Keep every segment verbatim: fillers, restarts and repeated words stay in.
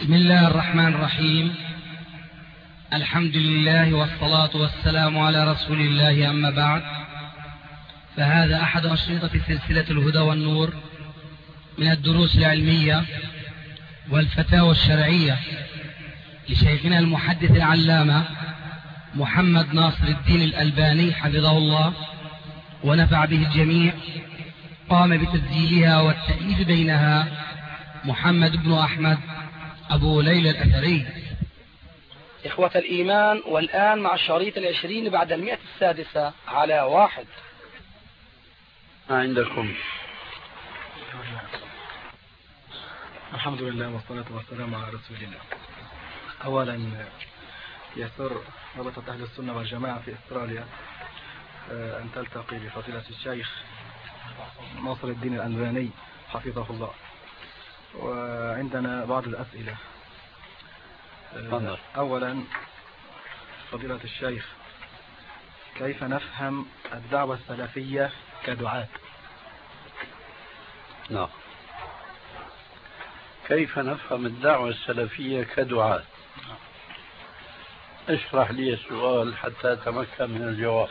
بسم الله الرحمن الرحيم. الحمد لله والصلاة والسلام على رسول الله، أما بعد، فهذا أحد أشرطة سلسلة الهدى والنور من الدروس العلمية والفتاوى الشرعية لشيخنا المحدث العلامة محمد ناصر الدين الألباني حفظه الله ونفع به الجميع. قام بتسجيلها والتأليف بينها محمد بن أحمد أبو ليلى الأثري. إخوة الإيمان، والآن مع الشريط العشرين بعد المئة السادسة على واحد. ما عندكم؟ الحمد لله والصلاة والسلام على رسول الله. أولا يسر رابطة أهل السنة والجماعة في أستراليا أن تلتقي بفضيلة الشيخ ناصر الدين الألباني حفظه الله، وعندنا بعض الأسئلة. أولا فضيلة الشيخ، كيف نفهم الدعوة السلفية كدعاة؟ نعم، كيف نفهم الدعوة السلفية كدعاة؟ اشرح لي السؤال حتى أتمكن من الجواب.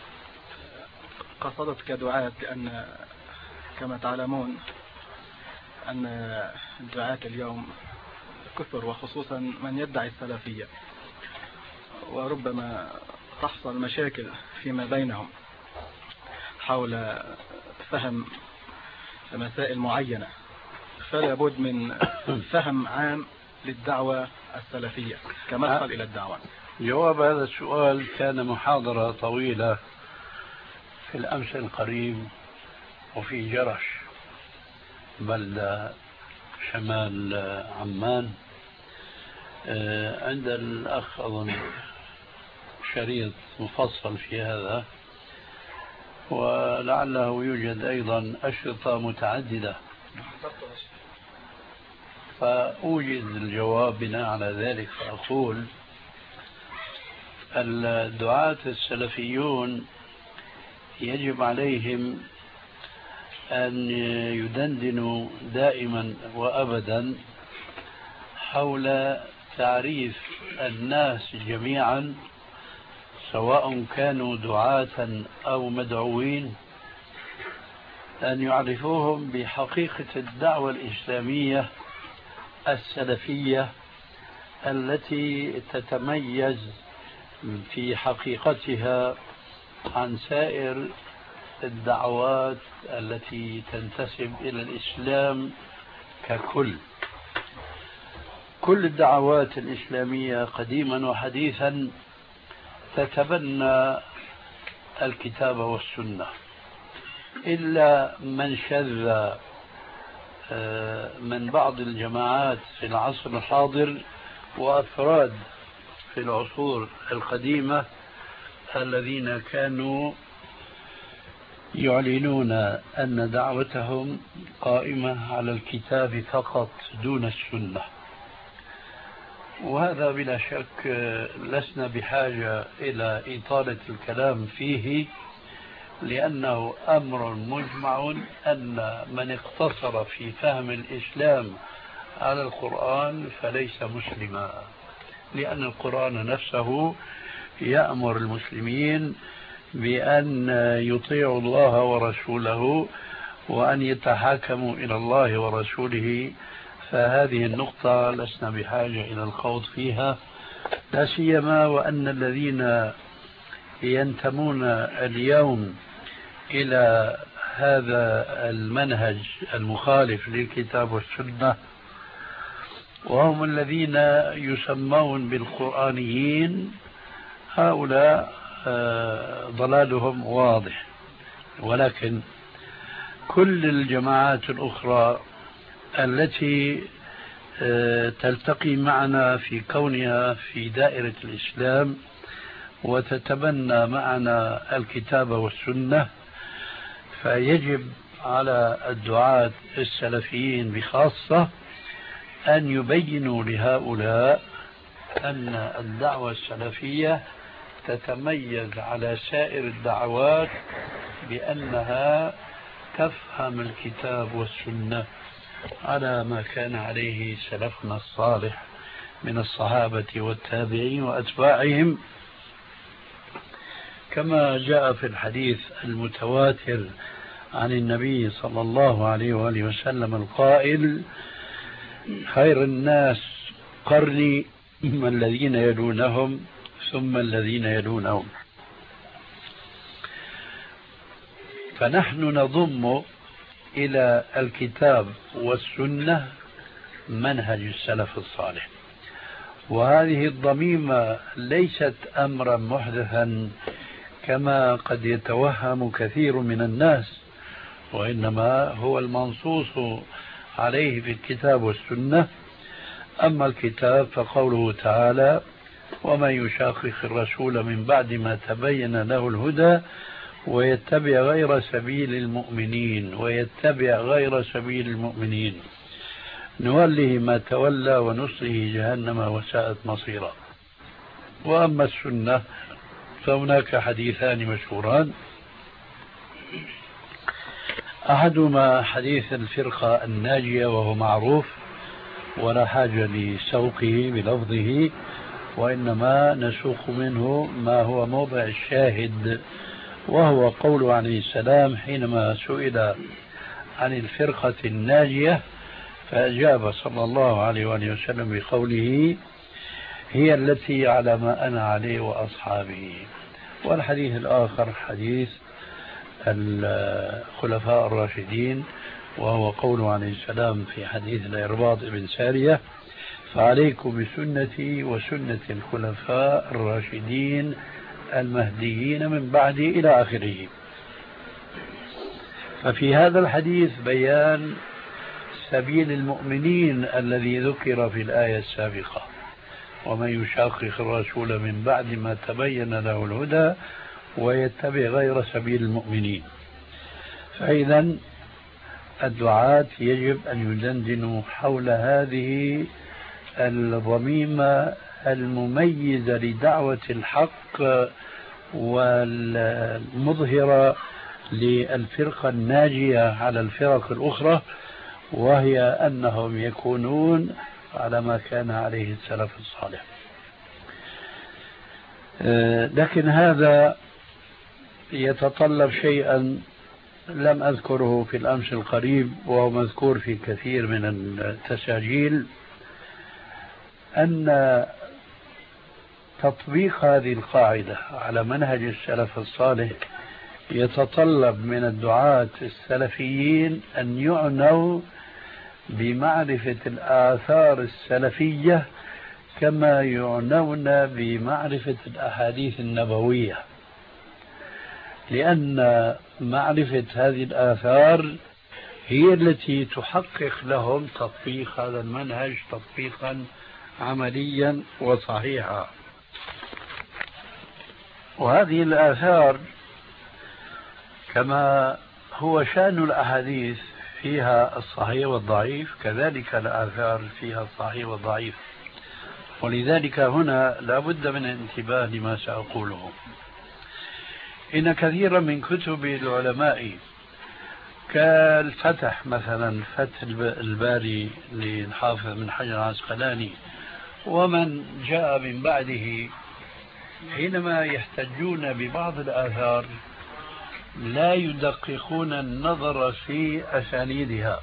قصدت كدعاة لأن كما تعلمون أن الدعاة اليوم كثر، وخصوصا من يدعي السلفية، وربما تحصل مشاكل فيما بينهم حول فهم مسائل معينة، فلا بد من فهم عام للدعوة السلفية كمدخل إلى الدعوة. جواب هذا السؤال كان محاضرة طويلة في الأمس القريب وفي جرش، بلدة شمال عمان، عند الأخ أظن شريط مفصل في هذا، ولعله يوجد أيضا أشرطة متعددة، فأوجد الجواب بناء على ذلك. فأقول الدعاة السلفيون يجب عليهم أن يدندنوا دائما وأبدا حول تعريف الناس جميعا، سواء كانوا دعاة أو مدعوين، أن يعرفوهم بحقيقة الدعوة الإسلامية السلفية التي تتميز في حقيقتها عن سائر الدعوات التي تنتسب إلى الإسلام ككل. كل الدعوات الإسلامية قديما وحديثا تتبنى الكتاب والسنة، إلا من شذ من بعض الجماعات في العصر الحاضر وأفراد في العصور القديمة الذين كانوا يعلنون أن دعوتهم قائمة على الكتاب فقط دون السنة، وهذا بلا شك لسنا بحاجة إلى إطالة الكلام فيه، لأنه أمر مجمع أن من اقتصر في فهم الإسلام على القرآن فليس مسلما، لأن القرآن نفسه يأمر المسلمين بأن يطيعوا الله ورسوله وأن يتحاكموا إلى الله ورسوله. فهذه النقطة لسنا بحاجة إلى الخوض فيها، لا سيما وأن الذين ينتمون اليوم إلى هذا المنهج المخالف للكتاب والسنة وهم الذين يسمون بالقرآنيين، هؤلاء ضلالهم واضح. ولكن كل الجماعات الأخرى التي تلتقي معنا في كونها في دائرة الإسلام وتتبنى معنا الكتاب والسنة، فيجب على الدعاة السلفيين بخاصة أن يبينوا لهؤلاء أن الدعوة السلفية تتميز على سائر الدعوات بأنها تفهم الكتاب والسنة على ما كان عليه سلفنا الصالح من الصحابة والتابعين وأتباعهم، كما جاء في الحديث المتواتر عن النبي صلى الله عليه وآله وسلم القائل: خير الناس قرني ثم الذين يلونهم ثم الذين يلونهم. فنحن نضم إلى الكتاب والسنة منهج السلف الصالح، وهذه الضميمة ليست أمرا محدثا كما قد يتوهم كثير من الناس، وإنما هو المنصوص عليه في الكتاب والسنة. أما الكتاب فقوله تعالى: ومن يشاقق الرسول من بعد ما تبين له الهدى ويتبع غير سبيل المؤمنين ويتبع غير سبيل المؤمنين نوله ما تولى ونصله جهنم وساءت مصيرا. وأما السنة فهناك حديثان مشهوران، أحدهما حديث الفرقة الناجية وهو معروف ولا حاجة لسوقه بلفظه، وإنما نسوق منه ما هو موضع الشاهد، وهو قوله عليه السلام حينما سئل عن الفرقة الناجية فأجاب صلى الله عليه وآله وسلم بقوله: هي التي على ما أنا عليه وأصحابه. والحديث الآخر حديث الخلفاء الراشدين، وهو قوله عليه السلام في حديث الإرباض بن سارية: فعليكم بسنتي وسنة الخلفاء الراشدين المهديين من بعدي إلى آخره. ففي هذا الحديث بيان سبيل المؤمنين الذي ذكر في الآية السابقة: ومن يشاقق الرسول من بعد ما تبين له الهدى ويتبع غير سبيل المؤمنين. فإذا الدعاة يجب أن يدندنوا حول هذه الضميمة المميزة لدعوة الحق والمظهرة للفرقة الناجية على الفرق الأخرى، وهي أنهم يكونون على ما كان عليه السلف الصالح. لكن هذا يتطلب شيئا لم أذكره في الأمس القريب وهو مذكور في كثير من التساجيل، أن تطبيق هذه القاعدة على منهج السلف الصالح يتطلب من الدعاة السلفيين أن يعنوا بمعرفة الآثار السلفية كما يعنون بمعرفة الأحاديث النبوية، لأن معرفة هذه الآثار هي التي تحقق لهم تطبيق هذا المنهج تطبيقا عمليا وصحيحا. وهذه الآثار كما هو شأن الأحاديث فيها الصحيح والضعيف، كذلك الآثار فيها الصحيح والضعيف. ولذلك هنا لا بد من الانتباه لما سأقوله. إن كثيرا من كتب العلماء كالفتح مثلا، فتح الباري للحافظ بن حجر العسقلاني ومن جاء من بعده، حينما يحتجون ببعض الآثار لا يدققون النظر في أسانيدها،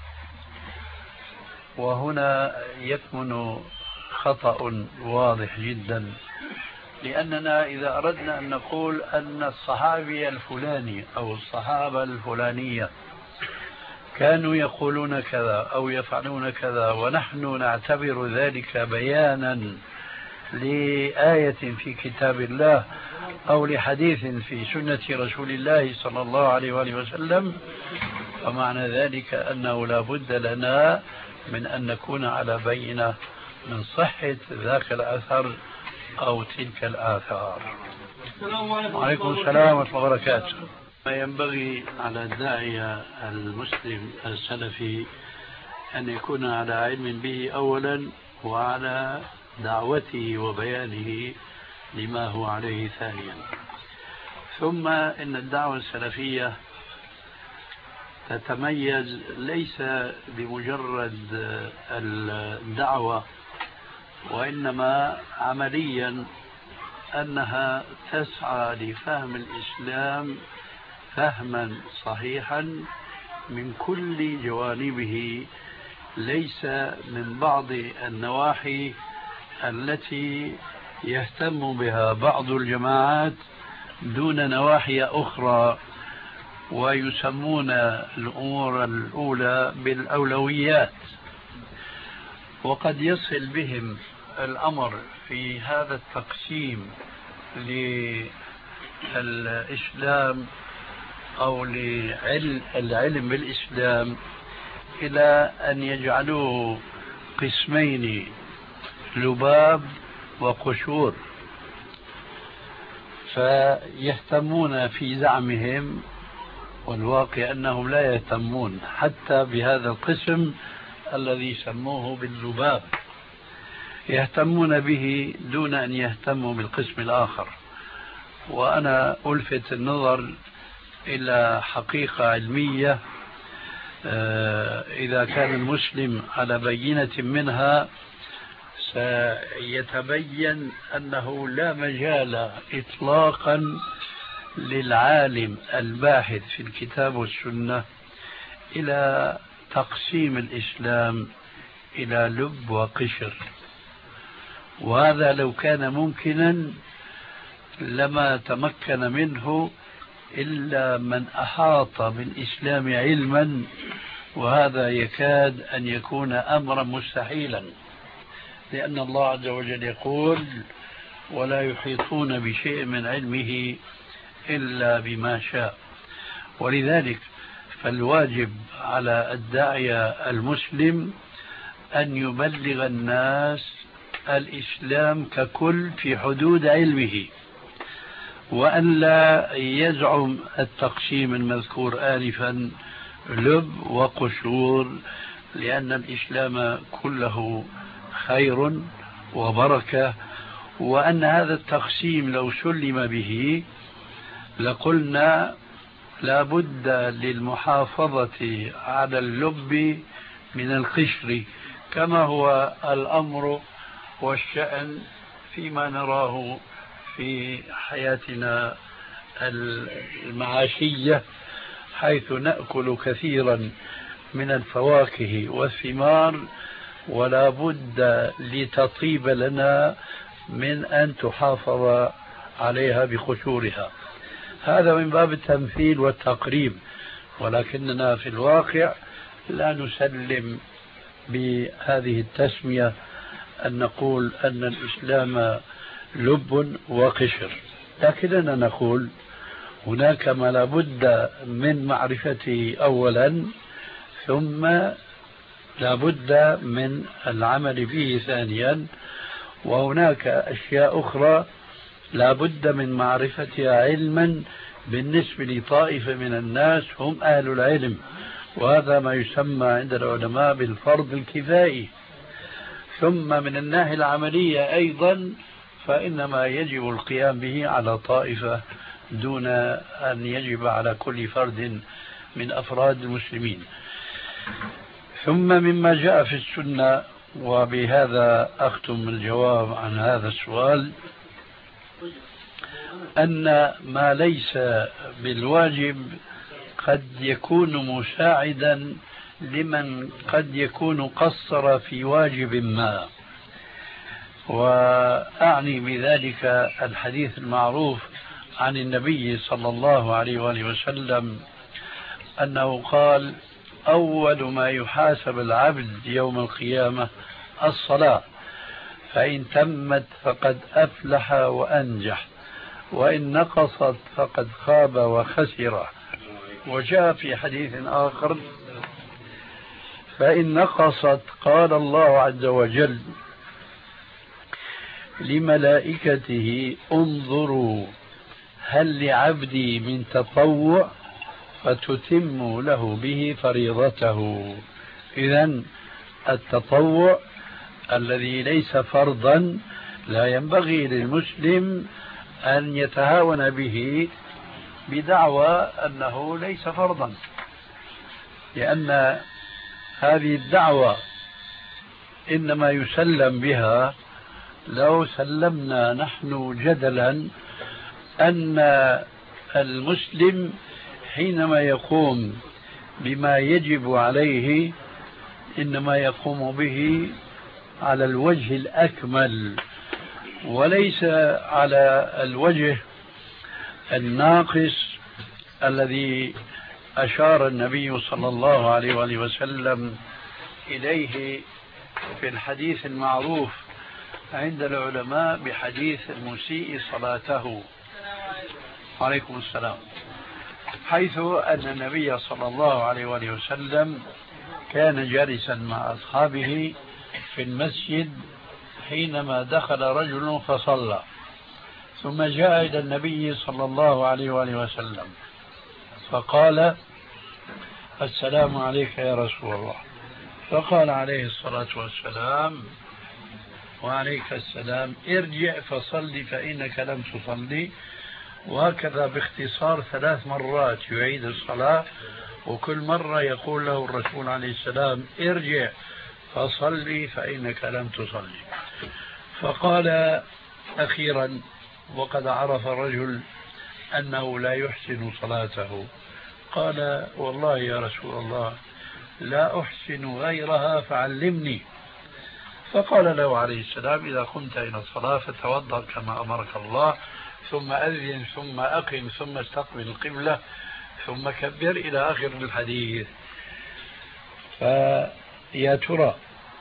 وهنا يكمن خطأ واضح جدا. لأننا إذا أردنا أن نقول أن الصحابي الفلاني أو الصحابة الفلانية كانوا يقولون كذا أو يفعلون كذا، ونحن نعتبر ذلك بيانا لآية في كتاب الله أو لحديث في سنة رسول الله صلى الله عليه وآله وسلم، فمعنى ذلك أنه لا بد لنا من أن نكون على بينة من صحة ذاك الأثر أو تلك الآثار. وعليكم السلام ورحمة الله وبركاته. ما ينبغي على الداعية المسلم السلفي أن يكون على علم به أولا، وعلى دعوته وبيانه لما هو عليه ثانيا. ثم إن الدعوة السلفية تتميز ليس بمجرد الدعوة، وإنما عمليا أنها تسعى لفهم الإسلام فهما صحيحا من كل جوانبه، ليس من بعض النواحي التي يهتم بها بعض الجماعات دون نواحي أخرى، ويسمون الأمور الأولى بالأولويات. وقد يصل بهم الأمر في هذا التقسيم للإسلام أو للعلم بالإسلام إلى أن يجعلوه قسمين: لباب وقشور. فيهتمون في زعمهم، والواقع أنهم لا يهتمون حتى بهذا القسم الذي سموه باللباب، يهتمون به دون أن يهتموا بالقسم الآخر. وأنا ألفت النظر إلى حقيقة علمية، إذا كان المسلم على بينة منها سيتبين أنه لا مجال إطلاقا للعالم الباحث في الكتاب والسنة إلى تقسيم الإسلام إلى لب وقشر. وهذا لو كان ممكنا لما تمكن منه إلا من أحاط بالإسلام علما، وهذا يكاد أن يكون أمرا مستحيلا، لأن الله عز وجل يقول: ولا يحيطون بشيء من علمه إلا بما شاء. ولذلك فالواجب على الداعية المسلم أن يبلغ الناس الإسلام ككل في حدود علمه، وأن لا يزعم التقسيم المذكور آنفا لب وقشور، لأن الإسلام كله خير وبركة، وأن هذا التقسيم لو سلم به لقلنا لا بد للمحافظة على اللب من القشر، كما هو الأمر والشأن فيما نراه في حياتنا المعاشية، حيث نأكل كثيرا من الفواكه والثمار، ولا بد لتطيب لنا من أن تحافظ عليها بقشورها. هذا من باب التمثيل والتقريب، ولكننا في الواقع لا نسلم بهذه التسمية أن نقول أن الإسلام لب وقشر، لكننا نقول هناك ما لا بد من معرفته أولا، ثم لا بد من العمل به ثانيا، وهناك أشياء أخرى لا بد من معرفتها علما بالنسبة لطائفة من الناس هم أهل العلم، وهذا ما يسمى عند العلماء بالفرض الكفائي. ثم من الناحية العملية أيضا فإنما يجب القيام به على طائفة دون أن يجب على كل فرد من أفراد المسلمين. ثم مما جاء في السنة، وبهذا أختم الجواب عن هذا السؤال، أن ما ليس بالواجب قد يكون مساعدا لمن قد يكون قصر في واجب ما. وأعني بذلك الحديث المعروف عن النبي صلى الله عليه وآله وسلم أنه قال: أول ما يحاسب العبد يوم القيامة الصلاة، فإن تمت فقد أفلح وأنجح، وإن نقصت فقد خاب وخسر. وجاء في حديث آخر: فإن نقصت قال الله عز وجل لملائكته: انظروا هل لعبدي من تطوع فتتم له به فريضته. إذن التطوع الذي ليس فرضا لا ينبغي للمسلم أن يتهاون به بدعوى أنه ليس فرضا. لأن هذه الدعوة إنما يسلم بها لو سلمنا نحن جدلا أن المسلم حينما يقوم بما يجب عليه إنما يقوم به على الوجه الأكمل وليس على الوجه الناقص الذي أشار النبي صلى الله عليه وآله وسلم إليه في الحديث المعروف عند العلماء بحديث المسيء صلاته. عليكم السلام. حيث أن النبي صلى الله عليه وآله وسلم كان جالسا مع أصحابه في المسجد حينما دخل رجل فصلى، ثم جاء إلى النبي صلى الله عليه وآله وسلم فقال: السلام عليك يا رسول الله. فقال عليه الصلاة والسلام: وعليك السلام، ارجع فصلي فإنك لم تصلي. وهكذا باختصار ثلاث مرات يعيد الصلاة، وكل مرة يقول له الرسول عليه السلام: ارجع فصلي فإنك لم تصلي. فقال أخيرا وقد عرف الرجل أنه لا يحسن صلاته، قال: والله يا رسول الله لا أحسن غيرها فعلمني. فقال له عليه السلام: إذا قمت إلى الصلاة فتوضأ كما أمرك الله، ثم أذن، ثم أقم، ثم استقبل القبلة، ثم كبر، إلى آخر الحديث. فيا ترى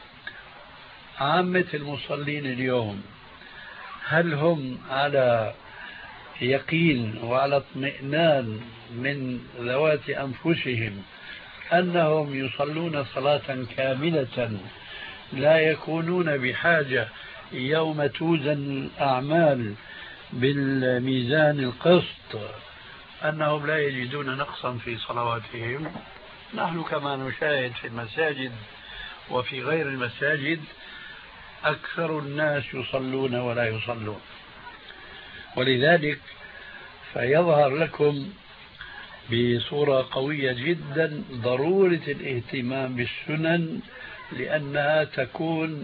عامة المصلين اليوم هل هم على يقين وعلى اطمئنان من ذوات أنفسهم أنهم يصلون صلاة كاملة لا يكونون بحاجة يوم توزن الأعمال بالميزان القسط أنهم لا يجدون نقصا في صلواتهم؟ نحن كما نشاهد في المساجد وفي غير المساجد أكثر الناس يصلون ولا يصلون. ولذلك فيظهر لكم بصورة قوية جدا ضرورة الاهتمام بالسنن، لأنها تكون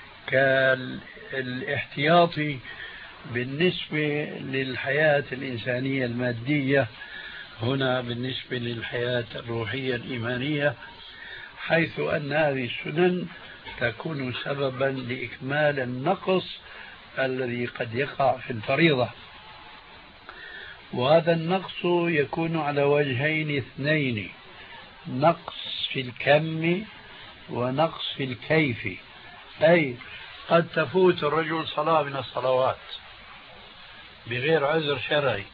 كالاحتياطي بالنسبة للحياة الإنسانية المادية، هنا بالنسبة للحياة الروحية الإيمانية، حيث أن هذه السنن تكون سببا لإكمال النقص الذي قد يقع في الفريضة. وهذا النقص يكون على وجهين اثنين: نقص في الكم ونقص في الكيف. أي قد تفوت الرجل صلاة من الصلوات بغير عذر شرعي،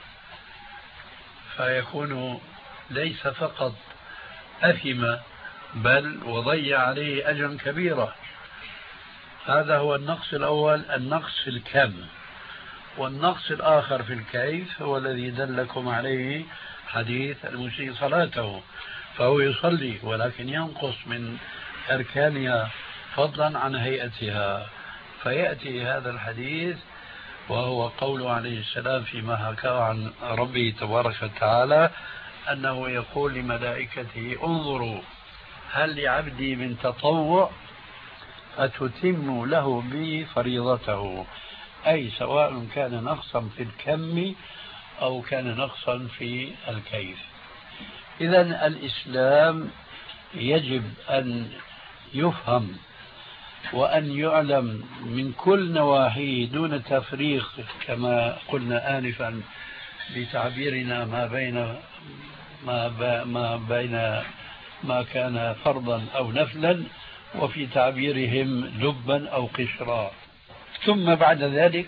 فيكون ليس فقط أثم بل وضيع عليه أجرا كبيرا. هذا هو النقص الأول، النقص في الكم. والنقص الآخر في الكيف هو الذي دلكم عليه حديث المسيء صلاته، فهو يصلي ولكن ينقص من أركانها فضلا عن هيئتها. فيأتي هذا الحديث وهو قول عليه السلام فيما حكاه عن ربه تبارك وتعالى أنه يقول لملائكته: انظروا هل لعبدي من تطوع أتتم له بي فريضته. أي سواء كان نقصا في الكم أو كان نقصا في الكيف. إذن الإسلام يجب أن يفهم وأن يعلم من كل نواحيه دون تفريق، كما قلنا آنفا بتعبيرنا ما بين ما, ما بين ما كان فرضا أو نفلا، وفي تعبيرهم لبا أو قشرا. ثم بعد ذلك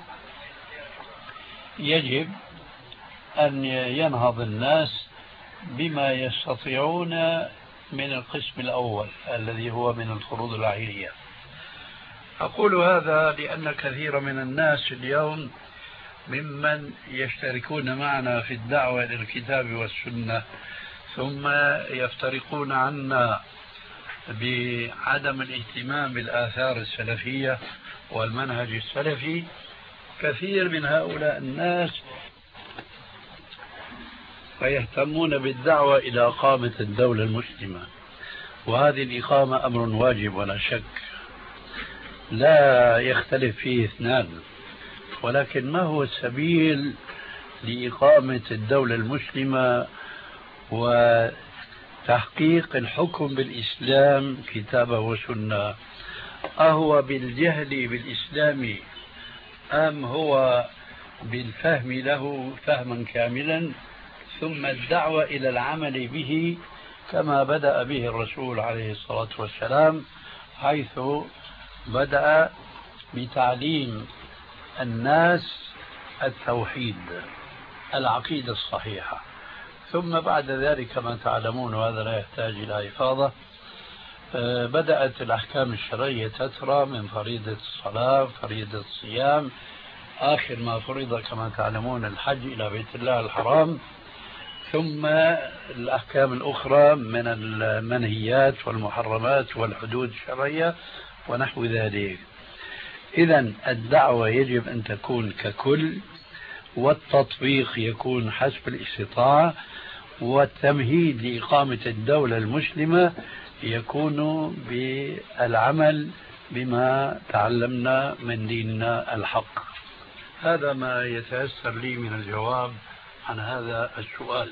يجب أن ينهض الناس بما يستطيعون من القسم الأول الذي هو من الفروض العينية. أقول هذا لأن كثير من الناس اليوم ممن يشتركون معنا في الدعوة إلى الكتاب والسنة ثم يفترقون عنا بعدم الاهتمام بالآثار السلفية والمنهج السلفي. كثير من هؤلاء الناس فيهتمون بالدعوة إلى إقامة الدولة المسلمة، وهذه الإقامة أمر واجب ولا شك، لا يختلف فيه اثنان. ولكن ما هو السبيل لإقامة الدولة المسلمة وتحقيق الحكم بالإسلام كتابه وسنة؟ أهو بالجهل بالإسلام أم هو بالفهم له فهما كاملا ثم الدعوة إلى العمل به كما بدأ به الرسول عليه الصلاة والسلام، حيث بدأ بتعليم الناس التوحيد العقيدة الصحيحة، ثم بعد ذلك كما تعلمون وهذا لا يحتاج إلى إفاضة بدأت الأحكام الشرعية تترى من فريضة الصلاة، فريضة الصيام، آخر ما فرض كما تعلمون الحج إلى بيت الله الحرام، ثم الأحكام الأخرى من المنهيات والمحرمات والحدود الشرعية ونحو ذلك. إذن الدعوة يجب أن تكون ككل، والتطبيق يكون حسب الاستطاعة، والتمهيد لإقامة الدولة المسلمة يكون بالعمل بما تعلمنا من ديننا الحق. هذا ما يتيسر لي من الجواب عن هذا السؤال.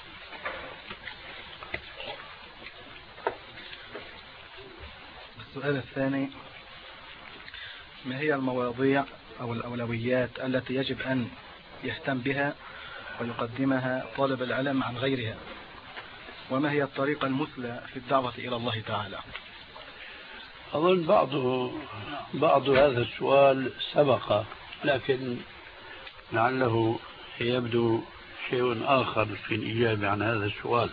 السؤال الثاني: ما هي المواضيع أو الأولويات التي يجب أن يهتم بها ويقدمها طالب العلم عن غيرها؟ وما هي الطريقة المثلى في الدعوة إلى الله تعالى؟ أظن بعض بعض هذا السؤال سبق، لكن لعله يبدو شيء آخر في الإجابة عن هذا السؤال.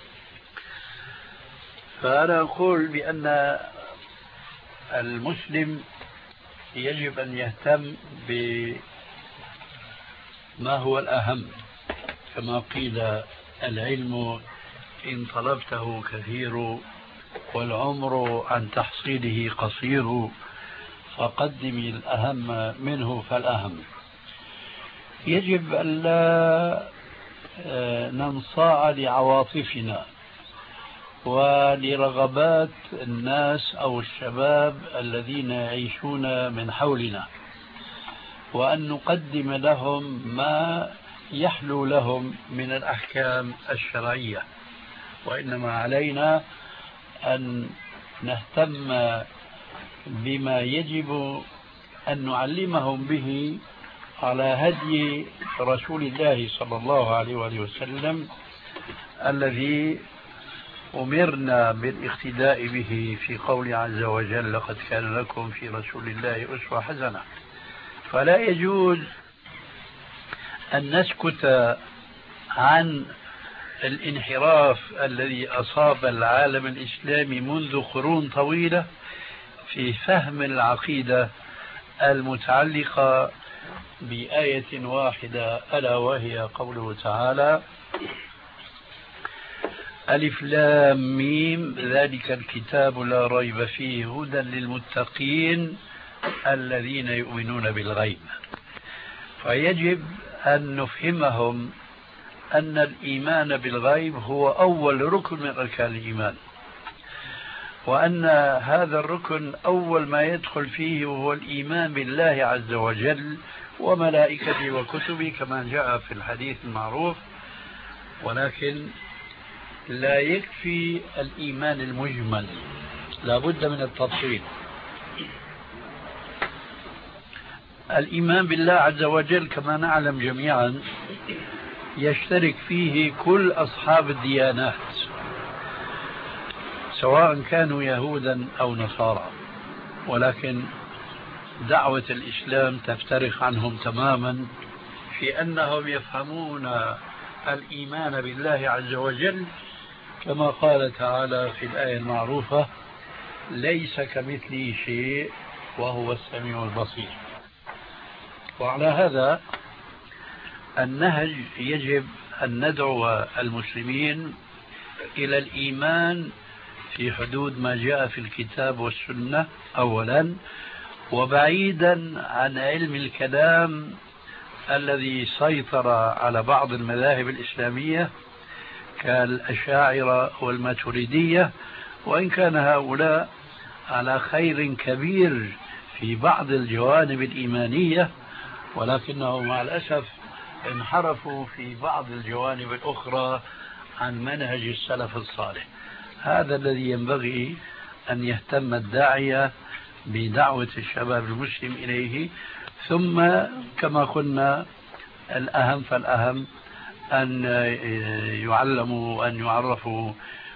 فأنا أقول بأن المسلم يجب أن يهتم بما هو الأهم، كما قيل: العلم إن طلبته كثير والعمر عن تحصيله قصير، فقدم الأهم منه فالأهم. يجب أن لا ننصاع لعواطفنا ولرغبات الناس أو الشباب الذين يعيشون من حولنا، وأن نقدم لهم ما يحلو لهم من الأحكام الشرعية، وإنما علينا أن نهتم بما يجب أن نعلمهم به على هدي رسول الله صلى الله عليه وآله وسلم الذي أمرنا بالاقتداء به في قول عز وجل: لقد كان لكم في رسول الله أسوة حسنة. فلا يجوز أن نسكت عن الانحراف الذي أصاب العالم الإسلامي منذ قرون طويلة في فهم العقيدة المتعلقة بآية واحدة، ألا وهي قوله تعالى: ألف لام ميم ذلك الكتاب لا ريب فيه هدى للمتقين الذين يؤمنون بالغيب. فيجب أن نفهمهم أن الإيمان بالغيب هو أول ركن من أركان الإيمان، وأن هذا الركن أول ما يدخل فيه هو الإيمان بالله عز وجل وملائكته وكتبه كما جاء في الحديث المعروف. ولكن لا يكفي الإيمان المجمل، لا بد من التفصيل. الإيمان بالله عز وجل كما نعلم جميعا يشترك فيه كل أصحاب الديانات سواء كانوا يهودا أو نصارى، ولكن دعوة الإسلام تفترق عنهم تماما في أنهم يفهمون الإيمان بالله عز وجل كما قال تعالى في الآية المعروفة: ليس كمثله شيء وهو السميع البصير. وعلى هذا النهج يجب أن ندعو المسلمين إلى الإيمان في حدود ما جاء في الكتاب والسنة أولا، وبعيدا عن علم الكلام الذي سيطر على بعض المذاهب الإسلامية كالأشاعرة والماتريدية، وإن كان هؤلاء على خير كبير في بعض الجوانب الإيمانية، ولكنهم مع الأسف انحرفوا في بعض الجوانب الأخرى عن منهج السلف الصالح. هذا الذي ينبغي أن يهتم الداعية بدعوة الشباب المسلم إليه. ثم كما قلنا الأهم فالأهم أن يعلموا وأن يعرفوا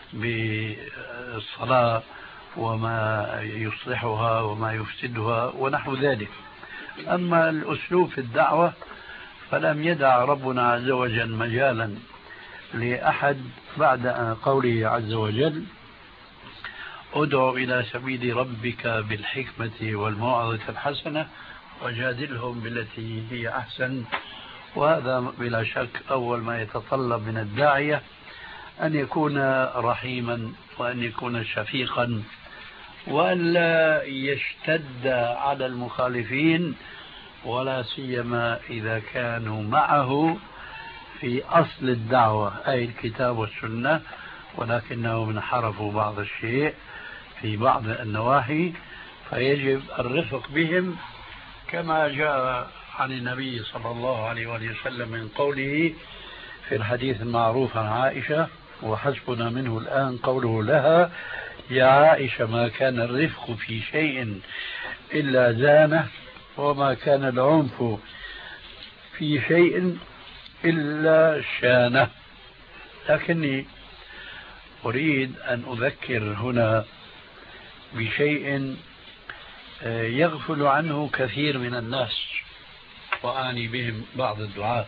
بالصلاة وما يصلحها وما يفسدها ونحو ذلك. أما الأسلوب في الدعوة فلم يدع ربنا عز وجل مجالا لأحد بعد قوله عز وجل: ادعو إلى سبيل ربك بالحكمة والموعظة الحسنة وجادلهم بالتي هي أحسن. وهذا بلا شك أول ما يتطلب من الداعية أن يكون رحيما وأن يكون شفيقا وأن لا يشتد على المخالفين، ولا سيما إذا كانوا معه في أصل الدعوة أي الكتاب والسنة، ولكنهم انحرفوا بعض الشيء في بعض النواحي، فيجب الرفق بهم كما جاء عن النبي صلى الله عليه وسلم من قوله في الحديث المعروف عن عائشة وحسبنا منه الآن قوله لها: يا عائشة ما كان الرفق في شيء إلا زانه، وما كان العنف في شيء إلا شانه. لكني أريد أن أذكر هنا بشيء يغفل عنه كثير من الناس، وأعني بهم بعض الدعاة.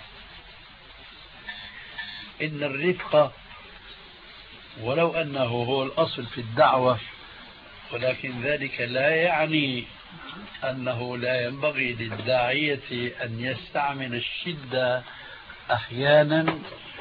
إن الرفق ولو أنه هو الأصل في الدعوة، ولكن ذلك لا يعني أنه لا ينبغي للداعية أن يستعمل الشدة أحيانا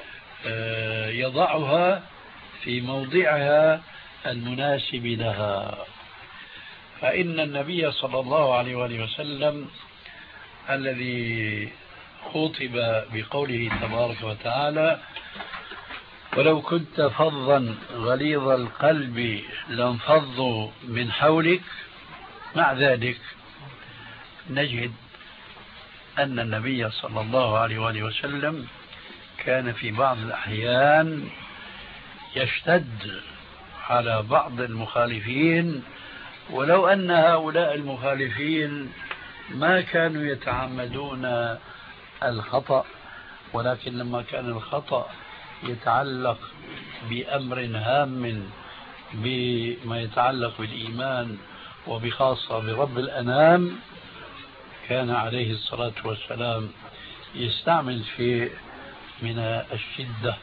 يضعها في موضعها المناسب لها. فإن النبي صلى الله عليه وسلم الذي خطب بقوله تبارك وتعالى: ولو كنت فظا غليظ القلب لانفضوا من حولك، مع ذلك نجد أن النبي صلى الله عليه وسلم كان في بعض الأحيان يشتد على بعض المخالفين، ولو أن هؤلاء المخالفين ما كانوا يتعمدون الخطأ، ولكن لما كان الخطأ يتعلق بأمر هام بما يتعلق بالإيمان وبخاصة برب الأنام، كان عليه الصلاة والسلام يستعمل شيء من الشدة.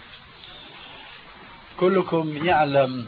كلكم يعلم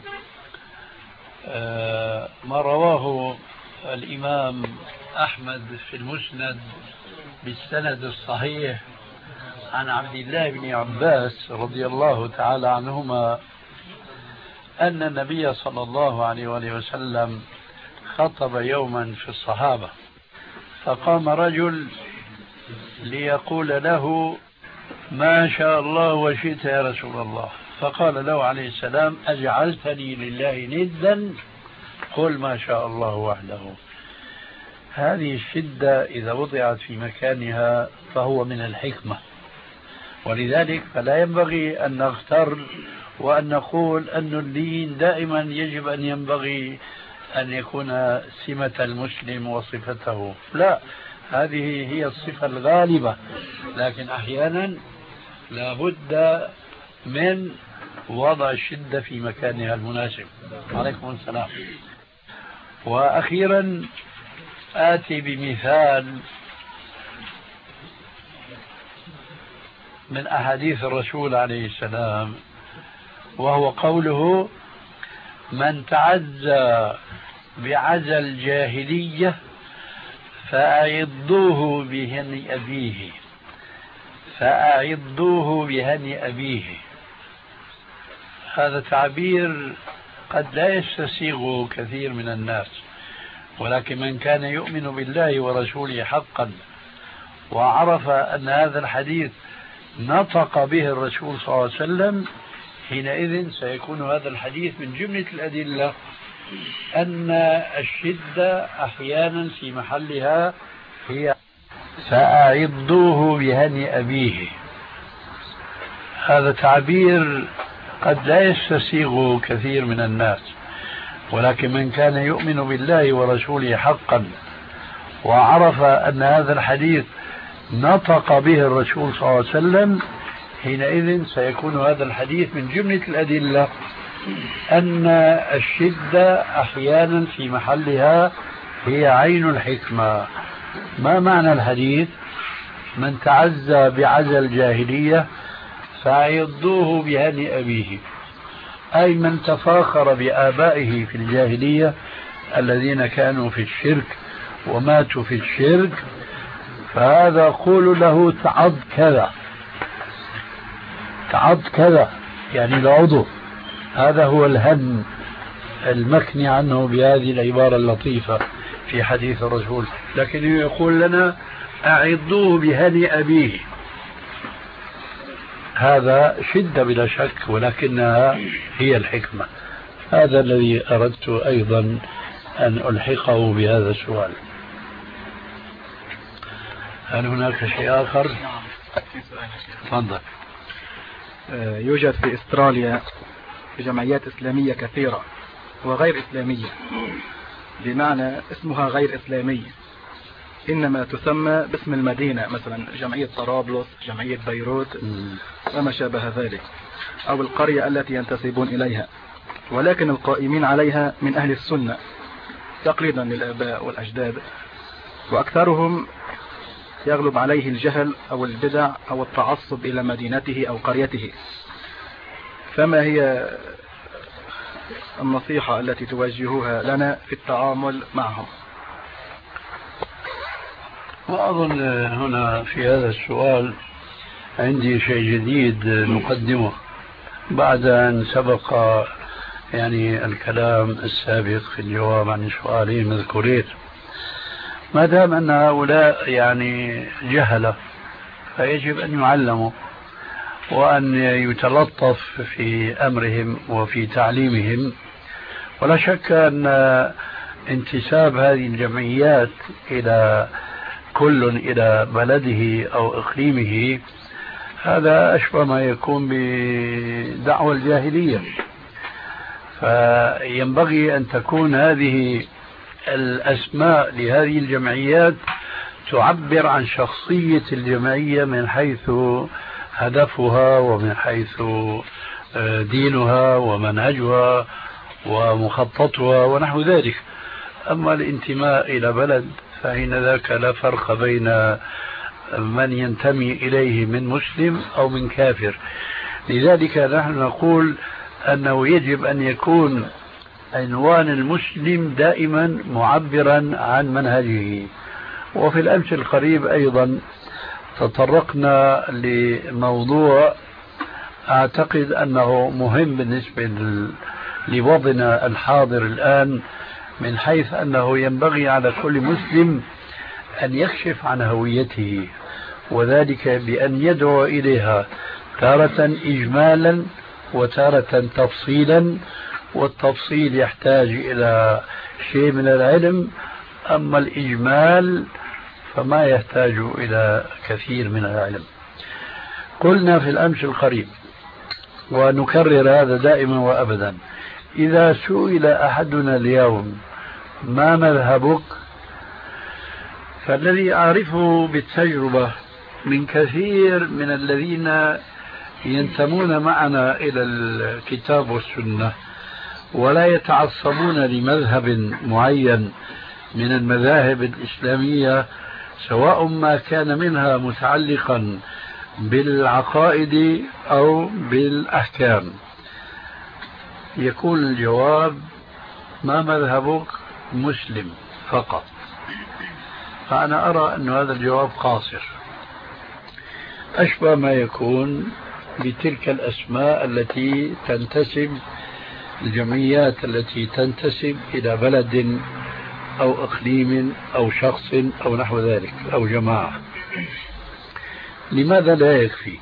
ما رواه الإمام أحمد في المسند بالسند الصحيح عن عبد الله بن عباس رضي الله تعالى عنهما أن النبي صلى الله عليه وسلم خطب يوما في الصحابة، فقام رجل ليقول له: ما شاء الله وشئت يا رسول الله. فقال له عليه السلام: أجعلتني لله ندا؟ قل ما شاء الله وحده. هذه الشدة إذا وضعت في مكانها فهو من الحكمة، ولذلك فلا ينبغي أن نغتر وأن نقول أن اللين دائما يجب أن ينبغي أن يكون سمة المسلم وصفته، لا، هذه هي الصفة الغالبة، لكن أحيانا لا بد من وضع الشدة في مكانها المناسب. عليكم السلام. وأخيرا آتي بمثال من أحاديث الرسول عليه السلام، وهو قوله: من تعزى بعزى الجاهلية فأعضوه بهني أبيه فأعضوه بهني أبيه. هذا تعبير قد لا يستسيغه كثير من الناس، ولكن من كان يؤمن بالله ورسوله حقا وعرف أن هذا الحديث نطق به الرسول صلى الله عليه وسلم، حينئذ سيكون هذا الحديث من جملة الأدلة أن الشدة أحيانا في محلها هي فأعضوه بهني أبيه. هذا تعبير قد لا يستسيغه كثير من الناس، ولكن من كان يؤمن بالله ورسوله حقا وعرف أن هذا الحديث نطق به الرسول صلى الله عليه وسلم، حينئذ سيكون هذا الحديث من جملة الأدلة أن الشدة أحيانا في محلها هي عين الحكمة. ما معنى الحديث؟ من تعزى بعزى الجاهلية فعضوه بهني أبيه، أي من تفاخر بآبائه في الجاهلية الذين كانوا في الشرك وماتوا في الشرك، فهذا قول له تعض كذا تعض كذا يعني العضو. هذا هو الهن المكني عنه بهذه العبارة اللطيفة في حديث الرسول، لكنه يقول لنا أعضوه بهني أبيه. هذا شدة بلا شك، ولكنها هي الحكمة. هذا الذي أردت أيضا أن ألحقه بهذا السؤال. هل هناك شيء آخر؟ تفضل. يوجد في استراليا جمعيات إسلامية كثيرة وغير إسلامية، بمعنى اسمها غير إسلامية، إنما تسمى باسم المدينة، مثلا جمعية طرابلس، جمعية بيروت وما شابه ذلك، أو القرية التي ينتسبون إليها، ولكن القائمين عليها من أهل السنة تقليدا للآباء والأجداد، وأكثرهم يغلب عليه الجهل أو البدع أو التعصب إلى مدينته أو قريته. فما هي النصيحة التي توجهوها لنا في التعامل معهم؟ وأظن هنا في هذا السؤال عندي شيء جديد نقدمه بعد أن سبق يعني الكلام السابق في الجواب عن سؤالين مذكورين. ما دام أن هؤلاء يعني جهلة فيجب أن يعلموا وأن يتلطف في أمرهم وفي تعليمهم. ولا شك أن انتساب هذه الجمعيات إلى كل إلى بلده أو إقليمه هذا أشبه ما يكون بدعوى الجاهلية، فينبغي أن تكون هذه الأسماء لهذه الجمعيات تعبر عن شخصية الجمعية من حيث هدفها ومن حيث دينها ومنهجها ومخططها ونحو ذلك. أما الانتماء إلى بلد فإن ذاك لا فرق بين من ينتمي إليه من مسلم أو من كافر. لذلك نحن نقول أنه يجب أن يكون عنوان المسلم دائما معبرا عن منهجه. وفي الأمس القريب أيضا تطرقنا لموضوع أعتقد أنه مهم بالنسبة لوضعنا الحاضر الآن، من حيث أنه ينبغي على كل مسلم أن يكشف عن هويته، وذلك بأن يدعو إليها تارة إجمالا وتارة تفصيلا، والتفصيل يحتاج إلى شيء من العلم، أما الإجمال فما يحتاج إلى كثير من العلم. قلنا في الأمس القريب ونكرر هذا دائما وأبدا: إذا سئل أحدنا اليوم ما مذهبك، فالذي أعرفه بالتجربة من كثير من الذين ينتمون معنا إلى الكتاب والسنة ولا يتعصبون لمذهب معين من المذاهب الإسلامية، سواء ما كان منها متعلقا بالعقائد أو بالأحكام، يكون الجواب ما مذهبك؟ مسلم فقط. فأنا أرى أن هذا الجواب قاصر، أشبه ما يكون بتلك الأسماء التي تنتسب الجمعيات التي تنتسب إلى بلد أو إقليم أو شخص أو نحو ذلك أو جماعة. لماذا لا يكفي؟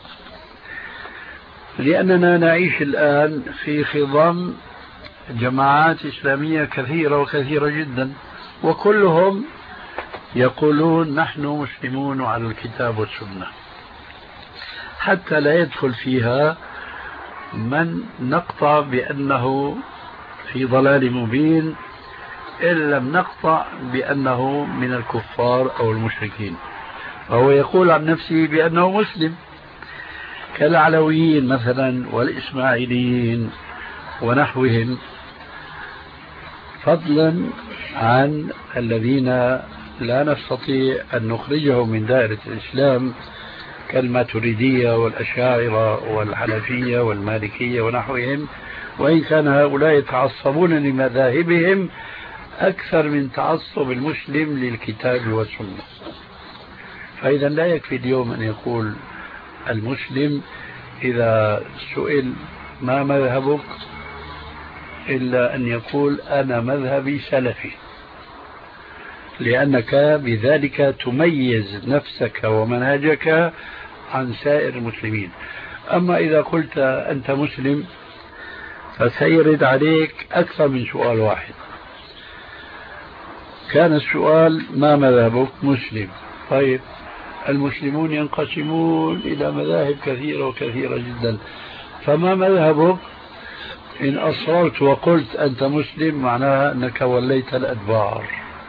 لأننا نعيش الآن في خضم جماعات إسلامية كثيرة وكثيرة جدا، وكلهم يقولون نحن مسلمون على الكتاب والسنة، حتى لا يدخل فيها من نقطع بأنه في ضلال مبين إن لم نقطع بأنه من الكفار أو المشركين، فهو يقول عن نفسه بأنه مسلم، كالعلويين مثلا والإسماعيليين ونحوهم، فضلا عن الذين لا نستطيع أن نخرجهم من دائرة الإسلام كالماتريدية والأشاعرة والحنفية والمالكية ونحوهم، وإن كان هؤلاء يتعصبون لمذاهبهم أكثر من تعصب المسلم للكتاب والسنة. فإذا لا يكفي اليوم أن يقول المسلم إذا سئل ما مذهبك إلا أن يقول أنا مذهبي سلفي، لأنك بذلك تميز نفسك ومنهجك عن سائر المسلمين. أما إذا قلت أنت مسلم فسيرد عليك أكثر من سؤال واحد. كان السؤال ما مذهبك؟ مسلم. طيب المسلمون ينقسمون إلى مذاهب كثيرة وكثيرة جدا، فما مذهبك؟ إن أصررت وقلت أنت مسلم معناها أنك وليت الأدبار،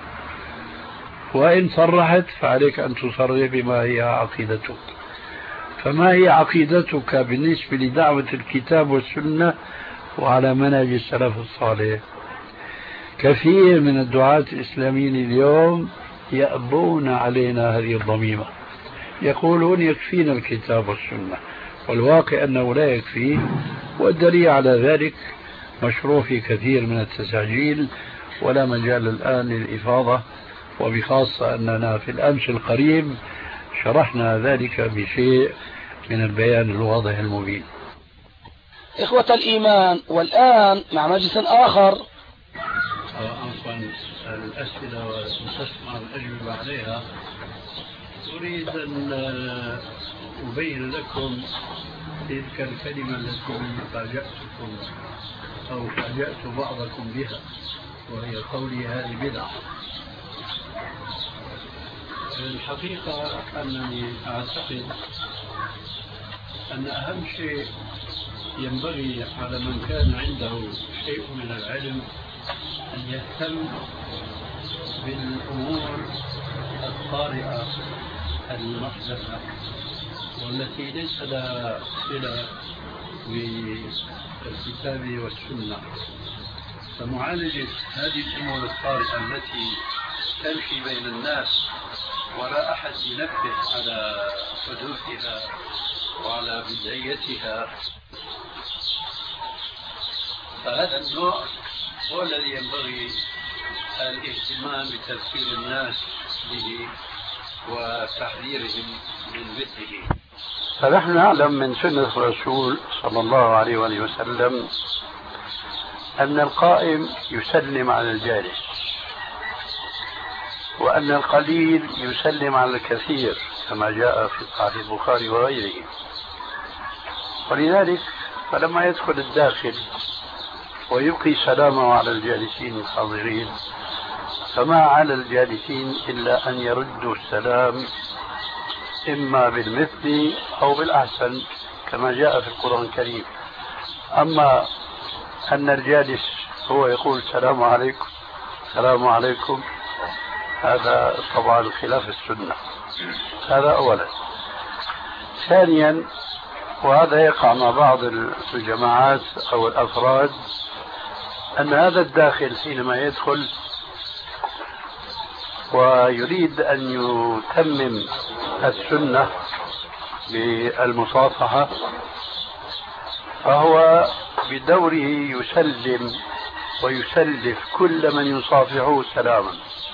وإن صرحت فعليك أن تصرح بما هي عقيدتك. فما هي عقيدتك بالنسبة لدعوة الكتاب والسنة وعلى منهج السلف الصالح؟ كثير من الدعاة الإسلاميين اليوم يأبون علينا هذه الضميمة، يقولون يكفينا الكتاب والسنة، والواقع أنه لا يكفي، والدليل على ذلك مشروع في كثير من التساجيل ولا مجال الآن للإفاضة، وبخاصة أننا في الأمس القريب شرحنا ذلك بشيء من البيان الواضح المبين. إخوة الإيمان، والآن مع مجلس آخر. عفوا الأسئلة وتسمع الأجوبة عليها. أريد أن أبين لكم تلك الكلمة التي فاجأتكم أو فاجأت بعضكم بها، وهي قولي هذه بدعة. الحقيقة أنني أعتقد أن أهم شيء ينبغي على من كان عنده شيء من العلم أن يهتم بالأمور الطارئة المحدثة والتي ليس لها صلة بالكتاب والسنة، فمعالجة هذه الأمور الطارئة التي تمشي بين الناس ولا أحد ينبه على حدوثها وعلى بدايتها، فهذا النوع هو الذي ينبغي الاهتمام بتذكير الناس به وتحذيرهم من مثله. فنحن نعلم من سنة الرسول صلى الله عليه وآله وسلم أن القائم يسلم على الجالس، وأن القليل يسلم على الكثير كما جاء في صحيح البخاري وغيره. ولذلك فلما يدخل الداخل ويبقي سلامه على الجالسين الحاضرين، فما على الجالسين إلا أن يردوا السلام إما بالمثل أو بالأحسن كما جاء في القرآن الكريم. أما أن الجالس هو يقول السلام عليكم السلام عليكم، هذا طبعا خلاف السنة. هذا أولا. ثانيا، وهذا يقع مع بعض الجماعات أو الأفراد، أن هذا الداخل حينما يدخل ويريد أن يتمم السنة بالمصافحة فهو بدوره يسلم ويسلف كل من يصافحه سلاما،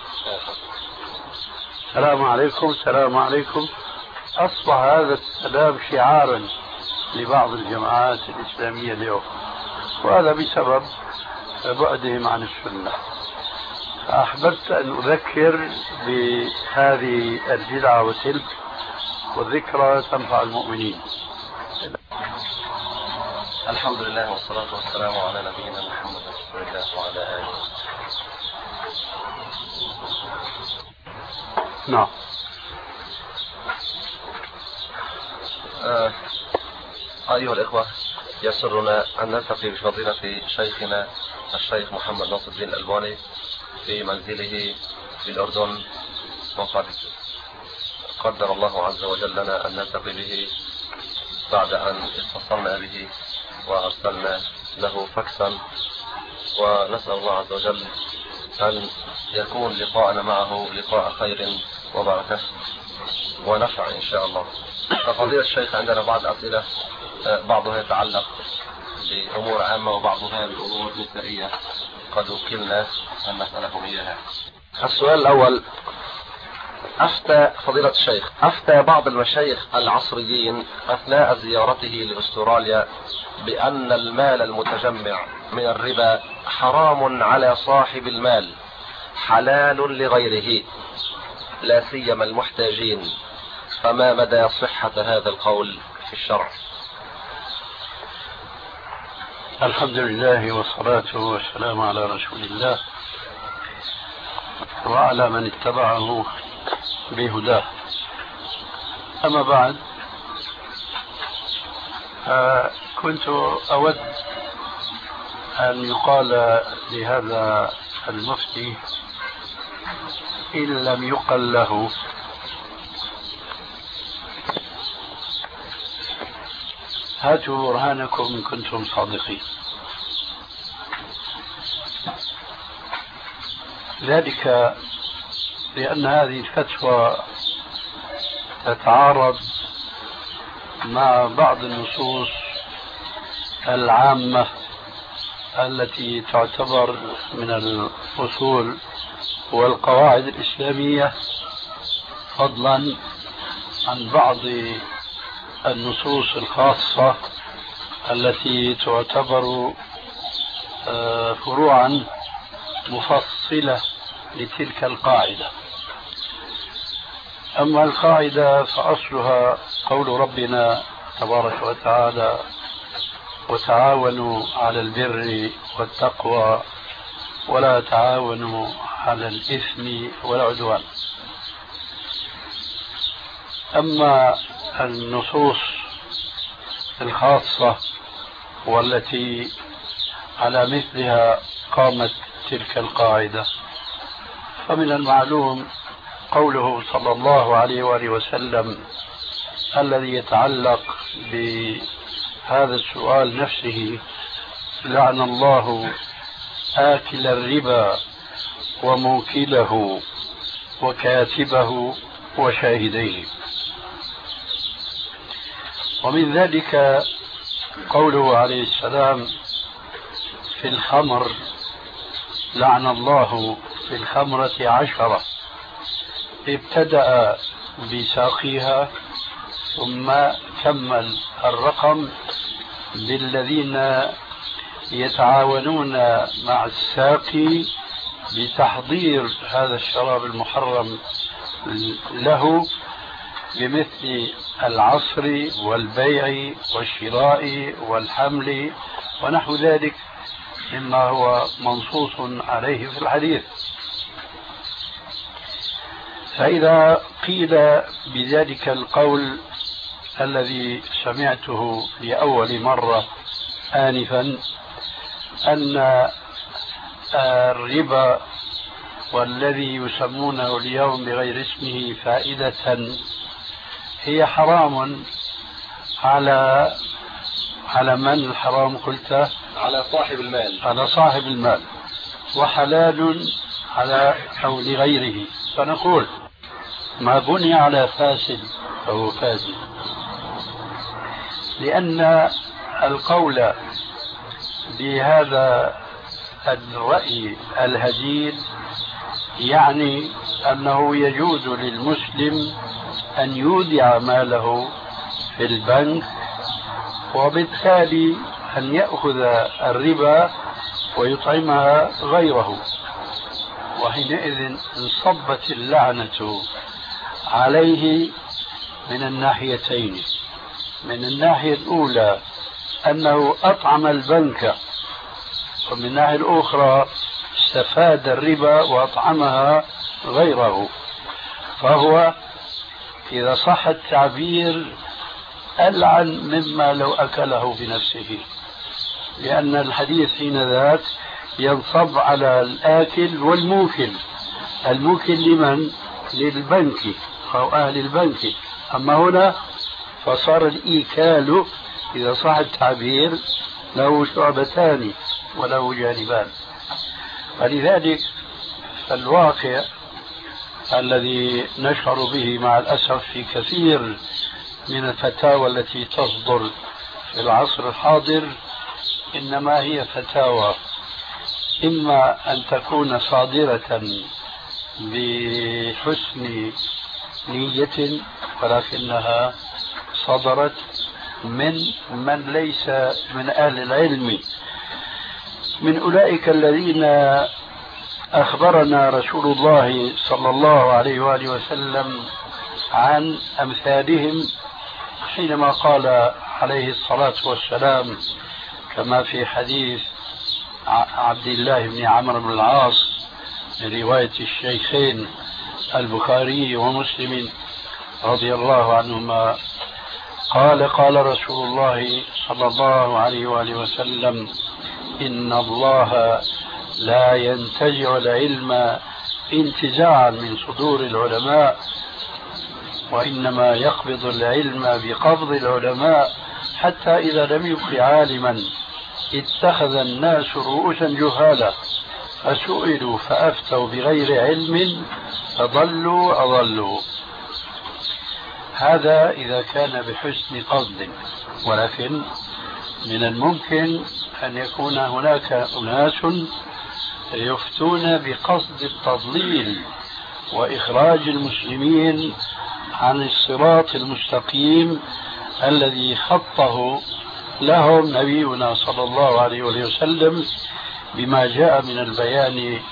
السلام عليكم السلام عليكم. أصبح هذا السلام شعارا لبعض الجماعات الإسلامية اليوم، وهذا بسبب بعدهم عن السنة. أحببت أن أذكر بهذه البدعة وتلك، والذكرى تنفع المؤمنين. الحمد لله والصلاة والسلام على نبينا محمد رسول الله وعلى آله. نعم. آه. أيها الإخوة، يسرنا أن نلتقي بفضيلة شيخنا الشيخ محمد ناصر الدين الألباني في منزله في الأردن، وقد قدر الله عز وجل لنا أن نلتقي به بعد أن اتصلنا به وأرسلنا له فاكسا، ونسأل الله عز وجل أن يكون لقاءنا معه لقاء خير وبركة ونفع إن شاء الله. ففضيلة الشيخ، عندنا بعض أسئلة بعضها يتعلق بأمور عامة وبعضها بأمور نسائية قد وكلنا أن نسألكم إياها. السؤال الأول: أفتى فضيلة الشيخ أفتى بعض المشايخ العصريين أثناء زيارته لأستراليا بأن المال المتجمع من الربا حرام على صاحب المال حلال لغيره لا سيما المحتاجين، فما مدى صحة هذا القول في الشرع؟ الحمد لله والصلاة والسلام على رسول الله وعلى من اتبعه بهداه. أما بعد، كنت أود أن يقال لهذا المفتي إن لم يقل له هاتوا برهانكم إن كنتم صادقين. ذلك لأن هذه الفتوى تتعارض مع بعض النصوص العامة التي تعتبر من الأصول والقواعد الإسلامية، فضلا عن بعض النصوص الخاصة التي تعتبر فروعا مفصلة لتلك القاعدة. أما القاعدة فأصلها قول ربنا تبارك وتعالى: وتعاونوا على البر والتقوى ولا تعاونوا على الإثم والعدوان. أما النصوص الخاصة والتي على مثلها قامت تلك القاعدة، فمن المعلوم قوله صلى الله عليه وآله وسلم الذي يتعلق بهذا السؤال نفسه: لعن الله آكل الربا وموكله وكاتبه وشاهديه. ومن ذلك قوله عليه السلام في الخمر: لعن الله في الخمرة عشرة، ابتدأ بساقيها ثم كمل الرقم بالذين يتعاونون مع الساقي بتحضير هذا الشراب المحرم له بمثل العصر والبيع والشراء والحمل ونحو ذلك مما هو منصوص عليه في الحديث. فإذا قيل بذلك القول الذي سمعته لأول مرة آنفا أن الربا والذي يسمونه اليوم بغير اسمه فائدة هي حرام على على من الحرام قلت؟ على صاحب المال. على صاحب المال، وحلال على أو لغيره، فنقول ما بني على فاسد فهو فاسد، لأن القول بهذا الرأي الهجين يعني أنه يجوز للمسلم أن يودع ماله في البنك وبالتالي أن يأخذ الربا ويطعمها غيره، وحينئذ انصبت اللعنة عليه من الناحيتين. من الناحية الأولى أنه أطعم البنك، ومن الناحية الأخرى استفاد الربا وأطعمها غيره، فهو إذا صح التعبير ألعن مما لو أكله بنفسه، لأن الحديث حين ذاك ينصب على الآكل والموكل. الموكل لمن؟ للبنك أو أهل البنك. أما هنا فصار الإيكال إذا صح التعبير له شعبتان وله جانبان. فلذلك الواقع الذي نشعر به مع الأسف في كثير من الفتاوى التي تصدر في العصر الحاضر إنما هي فتاوى إما أن تكون صادرة بحسن نية ولكنها صدرت من من ليس من أهل العلم، من أولئك الذين أخبرنا رسول الله صلى الله عليه وآله وسلم عن أمثالهم حينما قال عليه الصلاة والسلام كما في حديث عبد الله بن عمرو بن العاص من رواية الشيخين البخاري ومسلم رضي الله عنهما قال قال رسول الله صلى الله عليه وآله وسلم: إن الله لا ينتزع العلم انتزاعا من صدور العلماء، وإنما يقبض العلم بقبض العلماء، حتى إذا لم يبق عالما اتخذ الناس رؤوسا جهالا فسئلوا فأفتوا بغير علم فضلوا أضلوا. هذا إذا كان بحسن قصد، ولكن من الممكن أن يكون هناك أناس يفتون بقصد التضليل وإخراج المسلمين عن الصراط المستقيم الذي خطه لهم نبينا صلى الله عليه وسلم بما جاء من البيان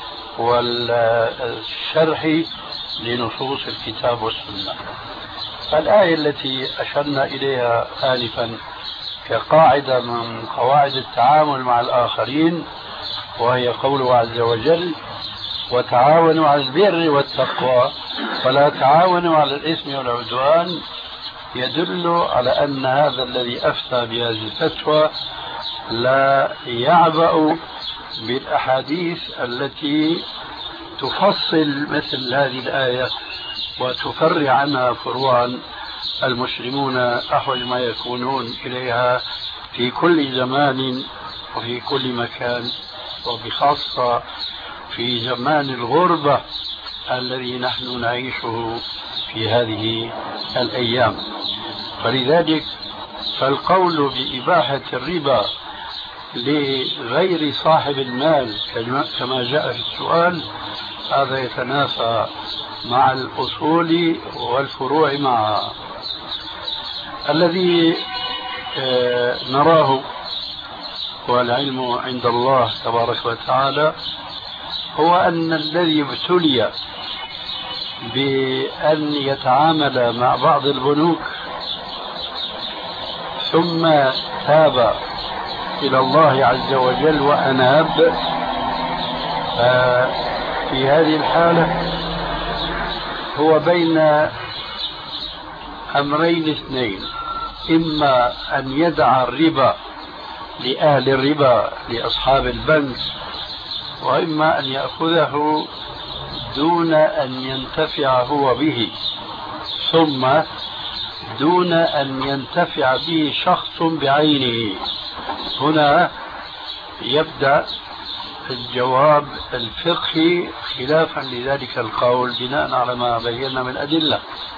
والشرح لنصوص الكتاب والسنة. فالآية التي أشرنا إليها آنفا كقاعدة من قواعد التعامل مع الآخرين، وهي قوله عز وجل: وتعاونوا على البر والتقوى ولا تعاونوا على الإثم والعدوان، يدل على أن هذا الذي أفتى بهذه الفتوى لا يعبأ بالأحاديث التي تفصل مثل هذه الآية وتفرع عنها فروعا المسلمون أحوج ما يكونون إليها في كل زمان وفي كل مكان، وبخاصة في زمان الغربة الذي نحن نعيشه في هذه الأيام. فلذلك فالقول بإباحة الربا لغير صاحب المال كما جاء في السؤال هذا يتنافى مع الأصول والفروع معها. الذي نراه والعلم عند الله تبارك وتعالى هو أن الذي ابتلي بأن يتعامل مع بعض البنوك ثم تاب إلى الله عز وجل وأناب، في هذه الحالة هو بين أمرين اثنين: إما أن يدع الربا لأهل الربا لأصحاب البنك، وإما أن يأخذه دون أن ينتفع هو به، ثم دون أن ينتفع به شخص بعينه. هنا يبدأ الجواب الفقهي خلافا لذلك القول بناء على ما بينا من أدلة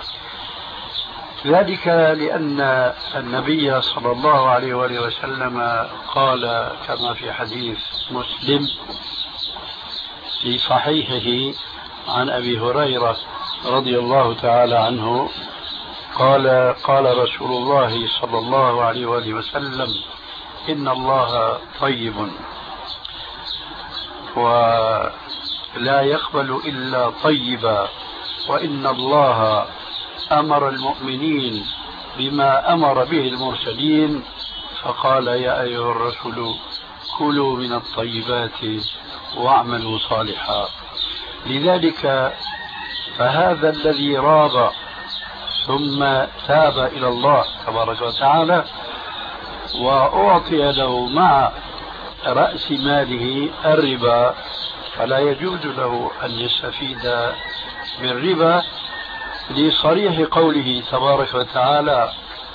ذلك، لأن النبي صلى الله عليه وآله وسلم قال كما في حديث مسلم في صحيحه عن أبي هريرة رضي الله تعالى عنه قال قال رسول الله صلى الله عليه وآله وسلم: إن الله طيب لا يقبل إلا طيبا، وإن الله أمر المؤمنين بما أمر به المرسلين، فقال يا أيها الرسل كلوا من الطيبات واعملوا صالحا. لذلك فهذا الذي راب ثم تاب إلى الله تبارك وتعالى وأعطي له مع رأس ماله الربا، فلا يجوز له أن يستفيد من ربا، لصريح قوله تبارك وتعالى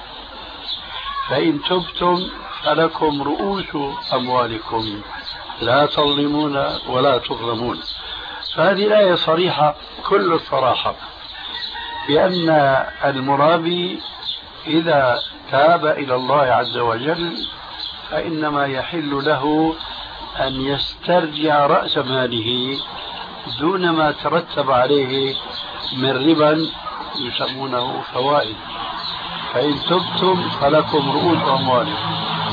فإن تبتم فلكم رؤوس أموالكم لا تظلمون ولا تظلمون. فهذه الآية صريحة كل الصراحة بأن المرابي إذا تاب إلى الله عز وجل فإنما يحل له أن يسترجع رأس ماله دون ما ترتب عليه من ربا يسمونه فوائد. فإن تبتم فلكم رؤوس أموالكم.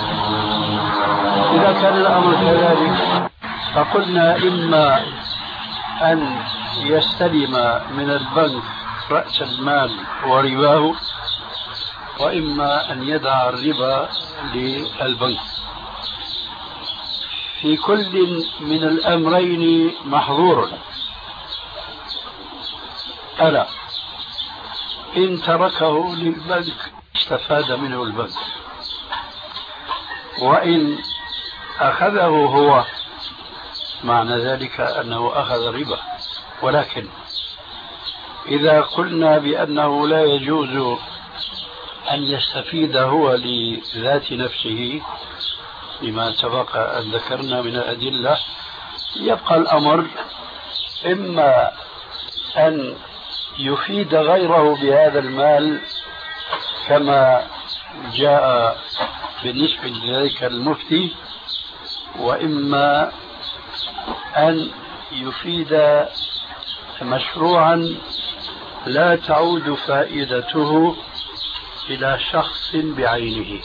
إذا كان الأمر كذلك فقلنا إما أن يستلم من البنك رأس المال ورباه، وإما أن يدع الربا للبنك. في كل من الأمرين محظور. ألا إن تركه للبنك استفاد منه البنك، وإن أخذه هو معنى ذلك أنه أخذ ربا. ولكن إذا قلنا بأنه لا يجوز أن يستفيد هو لذات نفسه بما سبق أن ذكرنا من الأدلة، يبقى الأمر إما أن يفيد غيره بهذا المال كما جاء بالنسبة لذلك المفتي، وإما أن يفيد مشروعا لا تعود فائدته إلى شخص بعينه.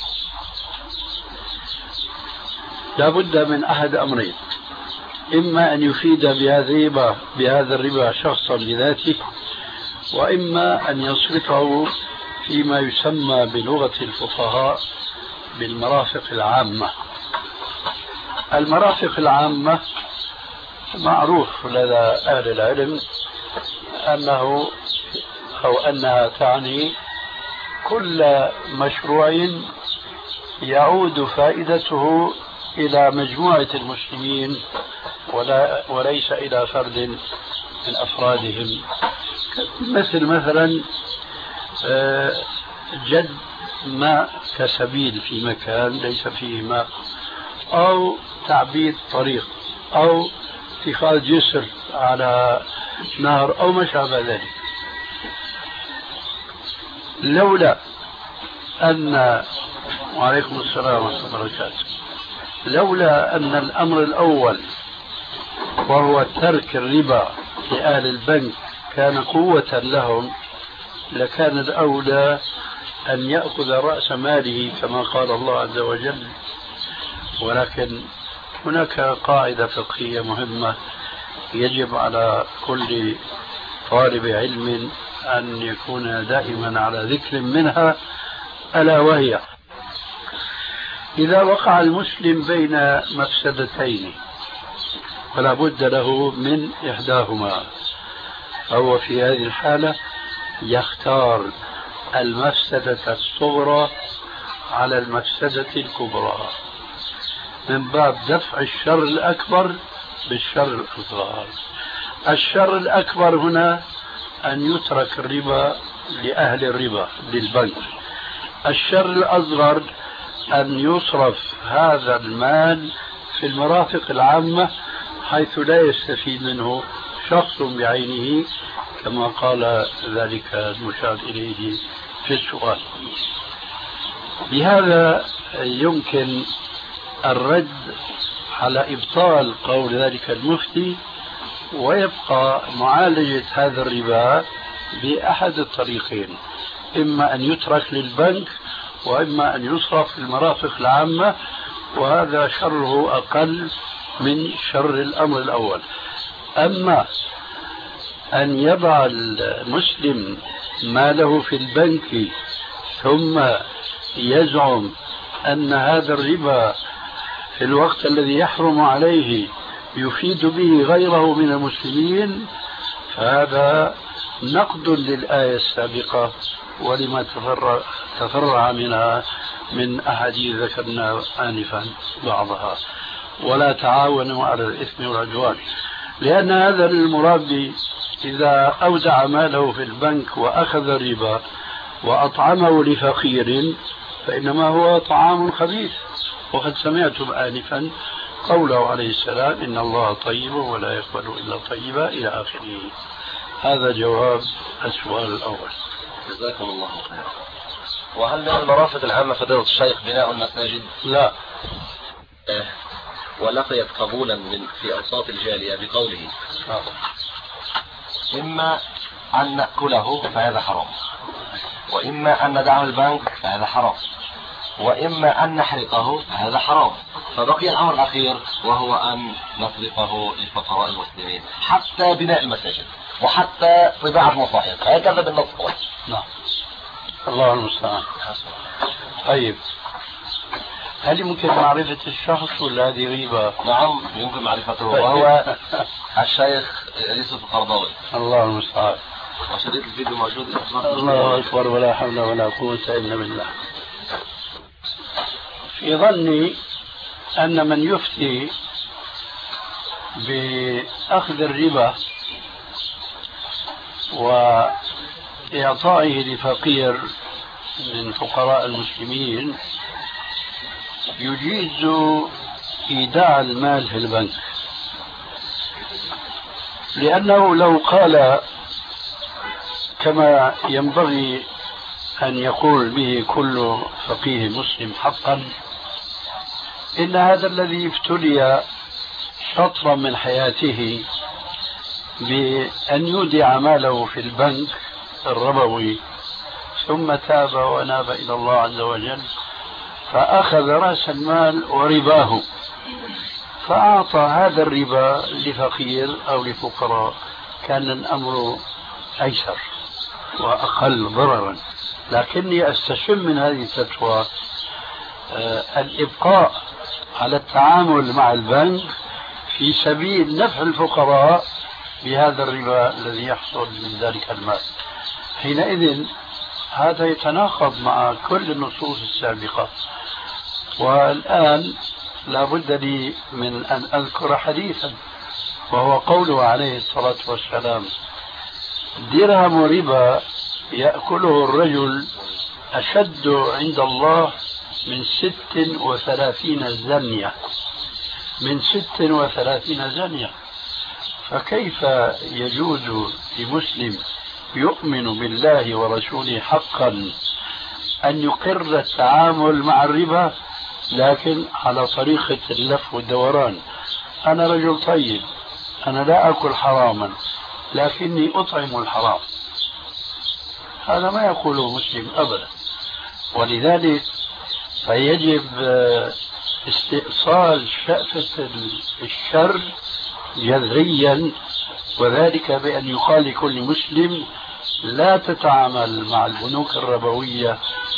لا بد من أحد أمرين: إما أن يفيد بهذا بهذا الربا شخصا لذاته، وإما أن يصرفه فيما يسمى بلغة الفقهاء بالمرافق العامة. المرافق العامة معروف لدى أهل العلم أنه أو أنها تعني كل مشروع يعود فائدته إلى مجموعة المسلمين ولا وليس إلى فرد من أفرادهم، مثل مثلا جد ماء كسبيل في مكان ليس فيه ماء، أو تعبيد طريق، أو اتخاذ جسر على نهر، أو ما شابه ذلك. لولا أن وعليكم السلام ورحمة الله وبركاته لولا أن الأمر الأول وهو ترك الربا لأهل البنك كان قوة لهم، لكان الأولى أن يأخذ رأس ماله كما قال الله عز وجل. ولكن هناك قاعدة فقهية مهمة يجب على كل طالب علم أن يكون دائما على ذكر منها، ألا وهي: إذا وقع المسلم بين مفسدتين فلا بد له من إحداهما، فهو في هذه الحالة يختار المفسدة الصغرى على المفسدة الكبرى من باب دفع الشر الأكبر بالشر الأصغر. الشر الأكبر هنا أن يترك الربا لأهل الربا للبنك. الشر الأصغر أن يصرف هذا المال في المرافق العامة حيث لا يستفيد منه شخص بعينه كما قال ذلك المشار إليه في السؤال. بهذا يمكن الرد على إبطال قول ذلك المفتي، ويبقى معالجة هذا الربا بأحد الطريقين: إما أن يترك للبنك، وإما أن يصرف في المرافق العامة، وهذا شره أقل من شر الأمر الأول. أما أن يضع المسلم ماله في البنك ثم يزعم أن هذا الربا في الوقت الذي يحرم عليه يفيد به غيره من المسلمين، فهذا نقد للآية السابقة ولما تفرع, تفرع منها من أحاديث ذكرنا آنفا بعضها. ولا تعاونوا على الإثم والعدوان، لأن هذا المرابي إذا أودع ماله في البنك وأخذ الربا وأطعمه لفقير فإنما هو طعام خبيث. وقد سمعتم آنفا قوله عليه السلام إن الله طيب ولا يقبل إلا طيبا إلى آخره. هذا جواب السؤال الأول. جزاكم الله خيرا. وهل من المرافق العامة فضيلة الشيخ بناء المساجد؟ لا. آه. ولقيت قبولا من في أوساط الجالية بقوله آه. إما أن نأكله فهذا حرام، وإما أن ندعم البنك فهذا حرام، وإما أن نحرقه فهذا حرام، فبقي الأمر الأخير وهو أن نصرفه للفقراء المسلمين حتى بناء المساجد وحتى طباعة مصاحف. هكذا بالنص. نعم. الله المستعان. طيب، هل يمكن معرفة الشخص ولا هذه غيبة؟ نعم يمكن معرفته، وهو الشيخ يوسف القرضاوي. الله المستعان. وشريط الفيديو موجود. الله أكبر ولا حول ولا قوة إلا بالله. في ظني أن من يفتي بأخذ الربا وإعطائه لفقير من فقراء المسلمين يجيز إيداع المال في البنك، لأنه لو قال كما ينبغي أن يقول به كل فقيه مسلم حقا إن هذا الذي ابتلي شطرا من حياته بأن يودع ماله في البنك الربوي ثم تاب وناب إلى الله عز وجل فأخذ رأس المال ورباه فأعطى هذا الربا لفقير أو لفقراء، كان الأمر أيسر وأقل ضررا. لكني أستشم من هذه الفتوى آه الإبقاء على التعامل مع البنك في سبيل نفع الفقراء بهذا الربا الذي يحصل من ذلك المال. حينئذ هذا يتناقض مع كل النصوص السابقة. والآن لا بد لي من أن أذكر حديثا وهو قوله عليه الصلاة والسلام درهم ربا يأكله الرجل أشد عند الله من ست وثلاثين زنية، من ست وثلاثين زنية. فكيف يجوز لمسلم يؤمن بالله ورسوله حقا أن يقر التعامل مع الربا لكن على طريقة اللف والدوران؟ أنا رجل طيب، أنا لا أكل حراما لكني أطعم الحرام. هذا ما يقوله مسلم أبدا. ولذلك فيجب استئصال شأفة الشر جذريا، وذلك بأن يقال لكل مسلم لا تتعامل مع البنوك الربوية.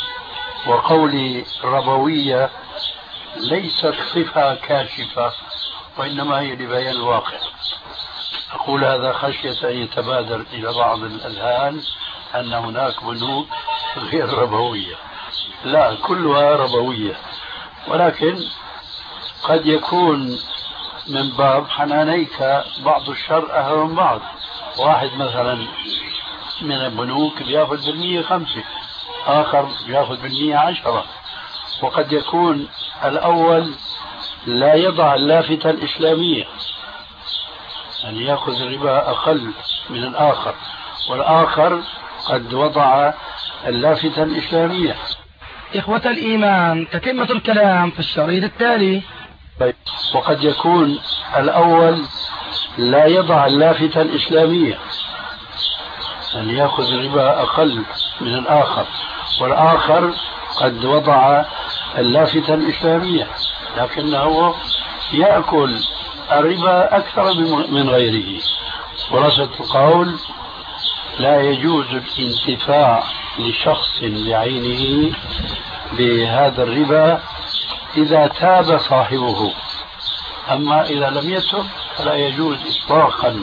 وقولي ربوية ليست صفة كاشفة وإنما هي لبيان الواقع. أقول هذا خشية أن يتبادر إلى بعض الأذهان أن هناك بنوك غير ربوية. لا، كلها ربوية، ولكن قد يكون من باب حنانيك بعض الشر أهل من بعض. واحد مثلا من البنوك بياخذ بالمية خمسة، آخر بياخذ بالمية عشرة، وقد يكون الأول لا يضع اللافتة الإسلامية أن يأخذ الربا أقل من الآخر، والآخر قد وضع اللافتة الإسلامية. إخوة الإيمان، تتمة الكلام في الشريط التالي. وقد يكون الأول لا يضع اللافتة الإسلامية أن يأخذ الربا أقل من الآخر، والآخر قد وضع اللافتة الإسلامية لكنه يأكل الربا أكثر من غيره. خلاصة القول لا يجوز الانتفاع لشخص بعينه بهذا الربا إذا تاب صاحبه، أما إذا لم يتب فلا يجوز إطلاقا.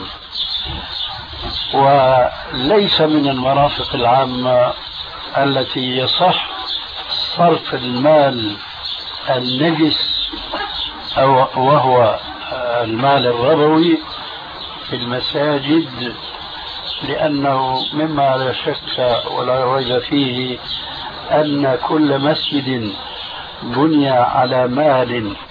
وليس من المرافق العامة التي يصح صرف المال النجس أو وهو المال الربوي في المساجد، لأنه مما لا شك ولا ريب فيه أن كل مسجد بني على مال